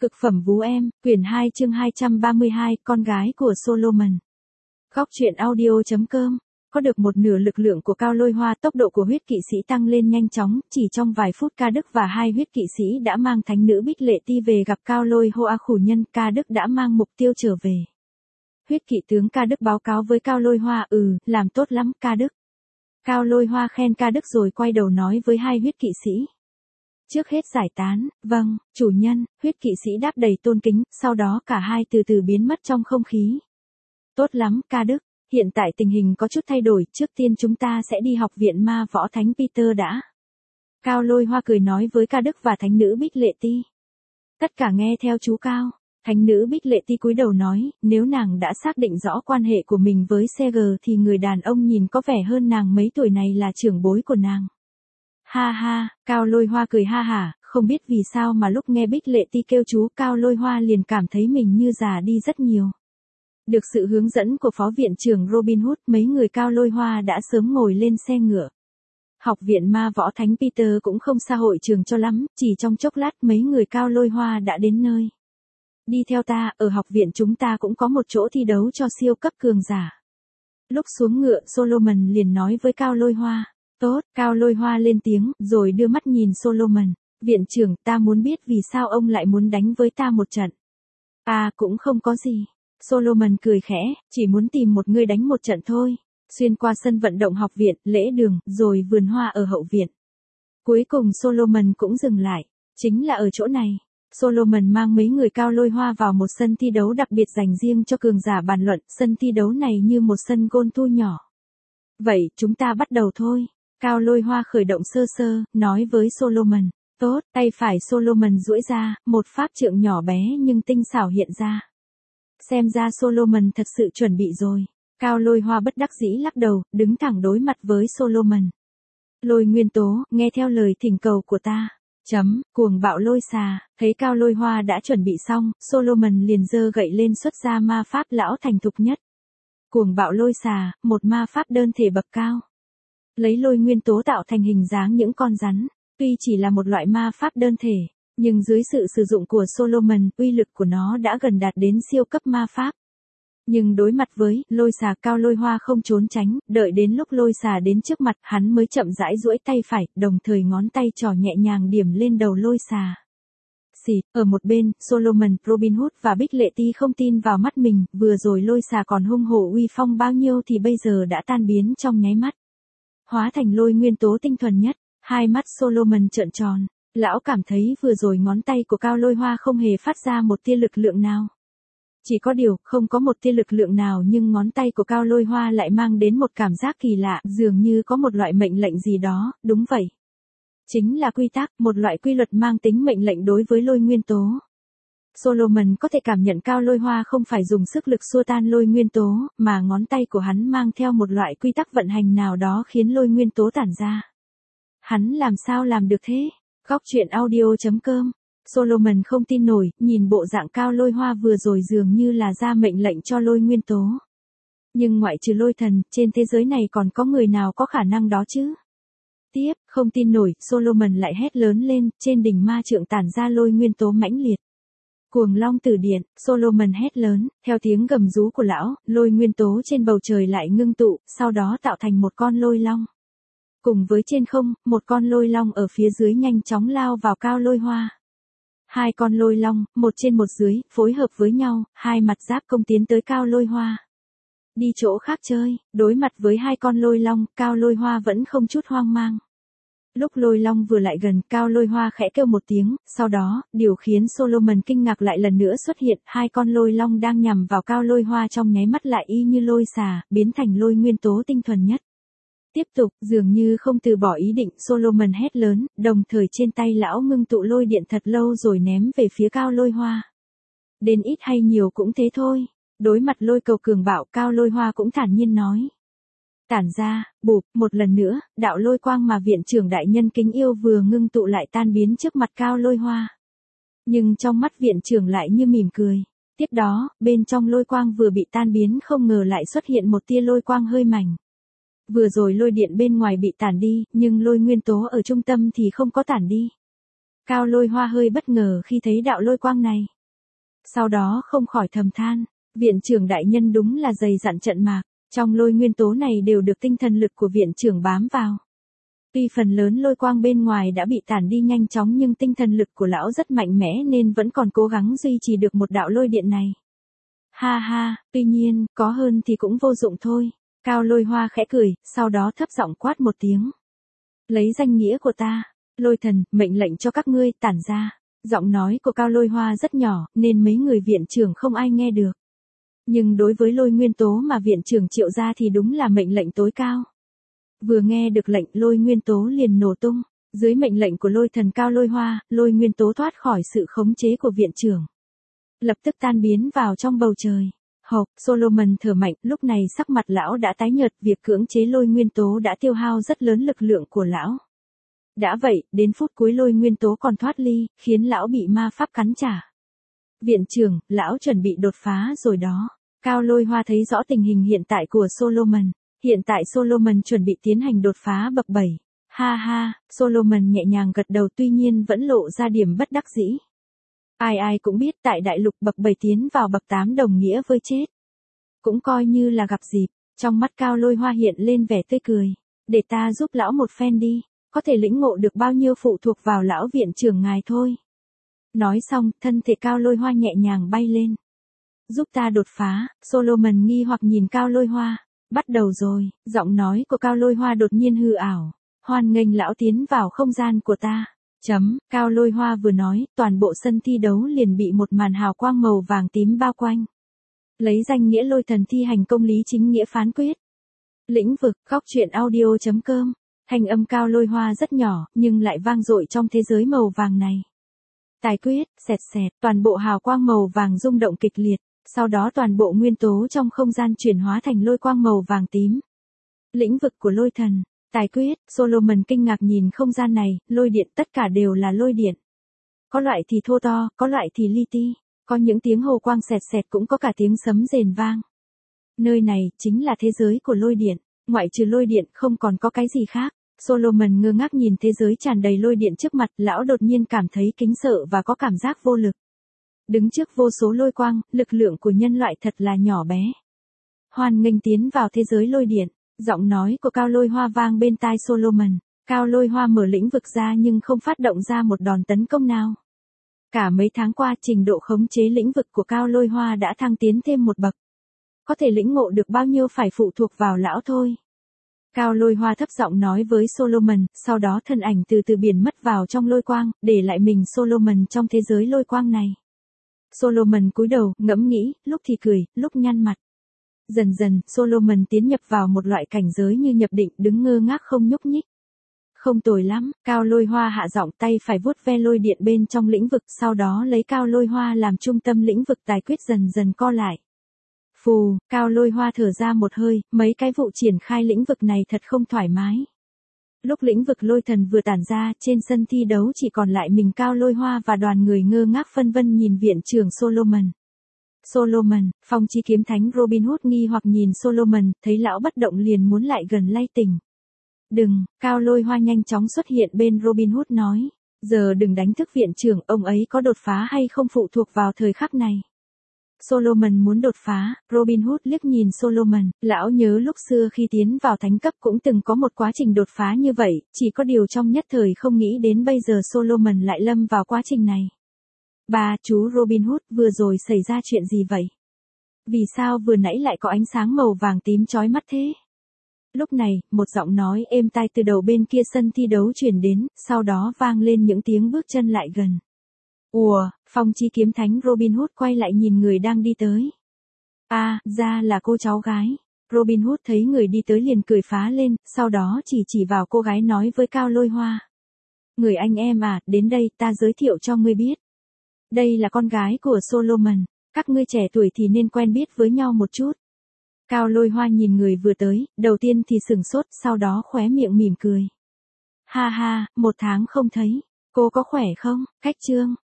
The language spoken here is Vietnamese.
Cực phẩm vú em, quyển 2 chương 232, con gái của Solomon. Góc truyện audio.com. Có được một nửa lực lượng của Cao Lôi Hoa, tốc độ của huyết kỵ sĩ tăng lên nhanh chóng, chỉ trong vài phút Ca Đức và hai huyết kỵ sĩ đã mang thánh nữ Bích Lệ Ti về gặp Cao Lôi Hoa khủ nhân. Ca Đức đã mang mục tiêu trở về. Huyết kỵ tướng Ca Đức báo cáo với Cao Lôi Hoa, làm tốt lắm Ca Đức. Cao Lôi Hoa khen Ca Đức rồi quay đầu nói với hai huyết kỵ sĩ. Trước hết giải tán, vâng, chủ nhân, huyết kỵ sĩ đáp đầy tôn kính, sau đó cả hai từ từ biến mất trong không khí. Tốt lắm, Ca Đức, hiện tại tình hình có chút thay đổi, trước tiên chúng ta sẽ đi học viện ma võ thánh Peter đã. Cao Lôi Hoa cười nói với Ca Đức và thánh nữ Bích Lệ Ti. Tất cả nghe theo chú Cao. Thánh nữ Bích Lệ Ti cúi đầu nói, nếu nàng đã xác định rõ quan hệ của mình với Seger thì người đàn ông nhìn có vẻ hơn nàng mấy tuổi này là trưởng bối của nàng. Ha ha, Cao Lôi Hoa cười ha hả, không biết vì sao mà lúc nghe Bích Lệ Ti kêu chú Cao Lôi Hoa liền cảm thấy mình như già đi rất nhiều. Được sự hướng dẫn của phó viện trưởng Robin Hood, mấy người Cao Lôi Hoa đã sớm ngồi lên xe ngựa. Học viện ma võ thánh Peter cũng không xa hội trường cho lắm, chỉ trong chốc lát mấy người Cao Lôi Hoa đã đến nơi. Đi theo ta, ở học viện chúng ta cũng có một chỗ thi đấu cho siêu cấp cường giả. Lúc xuống ngựa Solomon liền nói với Cao Lôi Hoa. Tốt, Cao Lôi Hoa lên tiếng, rồi đưa mắt nhìn Solomon. Viện trưởng, ta muốn biết vì sao ông lại muốn đánh với ta một trận. Cũng không có gì. Solomon cười khẽ, chỉ muốn tìm một người đánh một trận thôi. Xuyên qua sân vận động học viện, lễ đường, rồi vườn hoa ở hậu viện. Cuối cùng Solomon cũng dừng lại. Chính là ở chỗ này. Solomon mang mấy người Cao Lôi Hoa vào một sân thi đấu đặc biệt dành riêng cho cường giả bàn luận. Sân thi đấu này như một sân golf thu nhỏ. Vậy, chúng ta bắt đầu thôi. Cao Lôi Hoa khởi động sơ sơ, nói với Solomon. Tốt, tay phải Solomon duỗi ra, một pháp trượng nhỏ bé nhưng tinh xảo hiện ra. Xem ra Solomon thật sự chuẩn bị rồi. Cao Lôi Hoa bất đắc dĩ lắc đầu, đứng thẳng đối mặt với Solomon. Lôi nguyên tố, nghe theo lời thỉnh cầu của ta. Cuồng bạo lôi xà, thấy Cao Lôi Hoa đã chuẩn bị xong, Solomon liền giơ gậy lên xuất ra ma pháp lão thành thục nhất. Cuồng bạo lôi xà, một ma pháp đơn thể bậc cao. Lấy lôi nguyên tố tạo thành hình dáng những con rắn, tuy chỉ là một loại ma pháp đơn thể, nhưng dưới sự sử dụng của Solomon, uy lực của nó đã gần đạt đến siêu cấp ma pháp. Nhưng đối mặt với lôi xà, Cao Lôi Hoa không trốn tránh, đợi đến lúc lôi xà đến trước mặt, hắn mới chậm rãi duỗi tay phải, đồng thời ngón tay trỏ nhẹ nhàng điểm lên đầu lôi xà. Xịt, ở một bên, Solomon, Robin Hood và Bích Lệ Ti không tin vào mắt mình, vừa rồi lôi xà còn hung hổ uy phong bao nhiêu thì bây giờ đã tan biến trong nháy mắt. Hóa thành lôi nguyên tố tinh thuần nhất, hai mắt Solomon trợn tròn, lão cảm thấy vừa rồi ngón tay của Cao Lôi Hoa không hề phát ra một tia lực lượng nào. Chỉ có điều, không có một tia lực lượng nào nhưng ngón tay của Cao Lôi Hoa lại mang đến một cảm giác kỳ lạ, dường như có một loại mệnh lệnh gì đó, đúng vậy. Chính là quy tắc, một loại quy luật mang tính mệnh lệnh đối với lôi nguyên tố. Solomon có thể cảm nhận Cao Lôi Hoa không phải dùng sức lực xua tan lôi nguyên tố, mà ngón tay của hắn mang theo một loại quy tắc vận hành nào đó khiến lôi nguyên tố tản ra. Hắn làm sao làm được thế? Góc truyện audio.com. Solomon không tin nổi, nhìn bộ dạng Cao Lôi Hoa vừa rồi dường như là ra mệnh lệnh cho lôi nguyên tố. Nhưng ngoại trừ lôi thần, trên thế giới này còn có người nào có khả năng đó chứ? Tiếp, không tin nổi, Solomon lại hét lớn lên, trên đỉnh ma trượng tản ra lôi nguyên tố mãnh liệt. Cuồng long tử điện, Solomon hét lớn, theo tiếng gầm rú của lão, lôi nguyên tố trên bầu trời lại ngưng tụ, sau đó tạo thành một con lôi long. Cùng với trên không, một con lôi long ở phía dưới nhanh chóng lao vào Cao Lôi Hoa. Hai con lôi long, một trên một dưới, phối hợp với nhau, hai mặt giáp công tiến tới Cao Lôi Hoa. Đi chỗ khác chơi, đối mặt với hai con lôi long, Cao Lôi Hoa vẫn không chút hoang mang. Lúc lôi long vừa lại gần, Cao Lôi Hoa khẽ kêu một tiếng, sau đó, điều khiến Solomon kinh ngạc lại lần nữa xuất hiện, hai con lôi long đang nhằm vào Cao Lôi Hoa trong nháy mắt lại y như lôi xà, biến thành lôi nguyên tố tinh thuần nhất. Tiếp tục, dường như không từ bỏ ý định, Solomon hét lớn, đồng thời trên tay lão ngưng tụ lôi điện thật lâu rồi ném về phía Cao Lôi Hoa. Đến ít hay nhiều cũng thế thôi. Đối mặt lôi cầu cường bạo, Cao Lôi Hoa cũng thản nhiên nói. Tản ra, bụp, một lần nữa, đạo lôi quang mà viện trưởng đại nhân kính yêu vừa ngưng tụ lại tan biến trước mặt Cao Lôi Hoa. Nhưng trong mắt viện trưởng lại như mỉm cười. Tiếp đó, bên trong lôi quang vừa bị tan biến không ngờ lại xuất hiện một tia lôi quang hơi mảnh. Vừa rồi lôi điện bên ngoài bị tản đi, nhưng lôi nguyên tố ở trung tâm thì không có tản đi. Cao Lôi Hoa hơi bất ngờ khi thấy đạo lôi quang này. Sau đó không khỏi thầm than, viện trưởng đại nhân đúng là dày dặn trận mạc, trong lôi nguyên tố này đều được tinh thần lực của viện trưởng bám vào. Tuy phần lớn lôi quang bên ngoài đã bị tản đi nhanh chóng nhưng tinh thần lực của lão rất mạnh mẽ nên vẫn còn cố gắng duy trì được một đạo lôi điện này. Ha ha, tuy nhiên, có hơn thì cũng vô dụng thôi. Cao Lôi Hoa khẽ cười, sau đó thấp giọng quát một tiếng. Lấy danh nghĩa của ta, lôi thần, mệnh lệnh cho các ngươi tản ra. Giọng nói của Cao Lôi Hoa rất nhỏ, nên mấy người viện trưởng không ai nghe được. Nhưng đối với lôi nguyên tố mà viện trưởng triệu ra thì đúng là mệnh lệnh tối cao. Vừa nghe được lệnh, lôi nguyên tố liền nổ tung. Dưới mệnh lệnh của lôi thần Cao Lôi Hoa, lôi nguyên tố thoát khỏi sự khống chế của viện trưởng. Lập tức tan biến vào trong bầu trời. Hộc, Solomon thở mạnh, lúc này sắc mặt lão đã tái nhợt, việc cưỡng chế lôi nguyên tố đã tiêu hao rất lớn lực lượng của lão. Đã vậy, đến phút cuối lôi nguyên tố còn thoát ly, khiến lão bị ma pháp cắn trả. Viện trưởng, lão chuẩn bị đột phá rồi đó. Cao Lôi Hoa thấy rõ tình hình hiện tại của Solomon. Hiện tại Solomon chuẩn bị tiến hành đột phá bậc 7. Ha ha, Solomon nhẹ nhàng gật đầu tuy nhiên vẫn lộ ra điểm bất đắc dĩ. Ai ai cũng biết tại đại lục bậc 7 tiến vào bậc 8 đồng nghĩa với chết. Cũng coi như là gặp dịp, trong mắt Cao Lôi Hoa hiện lên vẻ tươi cười. Để ta giúp lão một phen đi, có thể lĩnh ngộ được bao nhiêu phụ thuộc vào lão viện trưởng ngài thôi. Nói xong, thân thể Cao Lôi Hoa nhẹ nhàng bay lên. Giúp ta đột phá, Solomon nghi hoặc nhìn Cao Lôi Hoa. Bắt đầu rồi, giọng nói của Cao Lôi Hoa đột nhiên hư ảo. Hoan nghênh lão tiến vào không gian của ta. Cao Lôi Hoa vừa nói, toàn bộ sân thi đấu liền bị một màn hào quang màu vàng tím bao quanh. Lấy danh nghĩa lôi thần thi hành công lý chính nghĩa phán quyết. Lĩnh vực, góc truyện audio.com. Thanh âm Cao Lôi Hoa rất nhỏ, nhưng lại vang dội trong thế giới màu vàng này. Tài quyết, xẹt xẹt, toàn bộ hào quang màu vàng rung động kịch liệt, sau đó toàn bộ nguyên tố trong không gian chuyển hóa thành lôi quang màu vàng tím. Lĩnh vực của lôi thần. Tài quyết, Solomon kinh ngạc nhìn không gian này, lôi điện tất cả đều là lôi điện. Có loại thì thô to, có loại thì li ti, có những tiếng hồ quang xẹt xẹt cũng có cả tiếng sấm rền vang. Nơi này, chính là thế giới của lôi điện, ngoại trừ lôi điện không còn có cái gì khác. Solomon ngơ ngác nhìn thế giới tràn đầy lôi điện trước mặt, lão đột nhiên cảm thấy kính sợ và có cảm giác vô lực. Đứng trước vô số lôi quang, lực lượng của nhân loại thật là nhỏ bé. Hoan nghênh tiến vào thế giới lôi điện. Giọng nói của Cao Lôi Hoa vang bên tai Solomon. Cao Lôi Hoa mở lĩnh vực ra nhưng không phát động ra một đòn tấn công nào. Cả mấy tháng qua trình độ khống chế lĩnh vực của Cao Lôi Hoa đã thăng tiến thêm một bậc. Có thể lĩnh ngộ được bao nhiêu phải phụ thuộc vào lão thôi. Cao Lôi Hoa thấp giọng nói với Solomon, sau đó thân ảnh từ từ biển mất vào trong lôi quang, để lại mình Solomon trong thế giới lôi quang này. Solomon cúi đầu, ngẫm nghĩ, lúc thì cười, lúc nhăn mặt. Dần dần, Solomon tiến nhập vào một loại cảnh giới như nhập định, đứng ngơ ngác không nhúc nhích. Không tồi lắm, Cao Lôi Hoa hạ giọng, tay phải vuốt ve lôi điện bên trong lĩnh vực, sau đó lấy Cao Lôi Hoa làm trung tâm lĩnh vực tài quyết dần dần co lại. Phù, Cao Lôi Hoa thở ra một hơi, mấy cái vụ triển khai lĩnh vực này thật không thoải mái. Lúc lĩnh vực lôi thần vừa tản ra, trên sân thi đấu chỉ còn lại mình Cao Lôi Hoa và đoàn người ngơ ngác phân vân nhìn viện trưởng Solomon. Solomon, phong chi kiếm thánh Robin Hood nghi hoặc nhìn Solomon, thấy lão bất động liền muốn lại gần lay tỉnh. Đừng, Cao Lôi Hoa nhanh chóng xuất hiện bên Robin Hood nói. Giờ đừng đánh thức viện trưởng, ông ấy có đột phá hay không phụ thuộc vào thời khắc này. Solomon muốn đột phá, Robin Hood liếc nhìn Solomon, lão nhớ lúc xưa khi tiến vào thánh cấp cũng từng có một quá trình đột phá như vậy, chỉ có điều trong nhất thời không nghĩ đến bây giờ Solomon lại lâm vào quá trình này. Ba, chú Robin Hood, vừa rồi xảy ra chuyện gì vậy? Vì sao vừa nãy lại có ánh sáng màu vàng tím chói mắt thế? Lúc này, một giọng nói êm tai từ đầu bên kia sân thi đấu truyền đến, sau đó vang lên những tiếng bước chân lại gần. Ùa, phong chi kiếm thánh Robin Hood quay lại nhìn người đang đi tới. Ra là cô cháu gái. Robin Hood thấy người đi tới liền cười phá lên, sau đó chỉ vào cô gái nói với Cao Lôi Hoa. Người anh em đến đây ta giới thiệu cho ngươi biết. Đây là con gái của Solomon, các ngươi trẻ tuổi thì nên quen biết với nhau một chút. Cao Lôi Hoa nhìn người vừa tới, đầu tiên thì sửng sốt, sau đó khóe miệng mỉm cười. Ha ha, 1 tháng không thấy, cô có khỏe không, Cách Trương?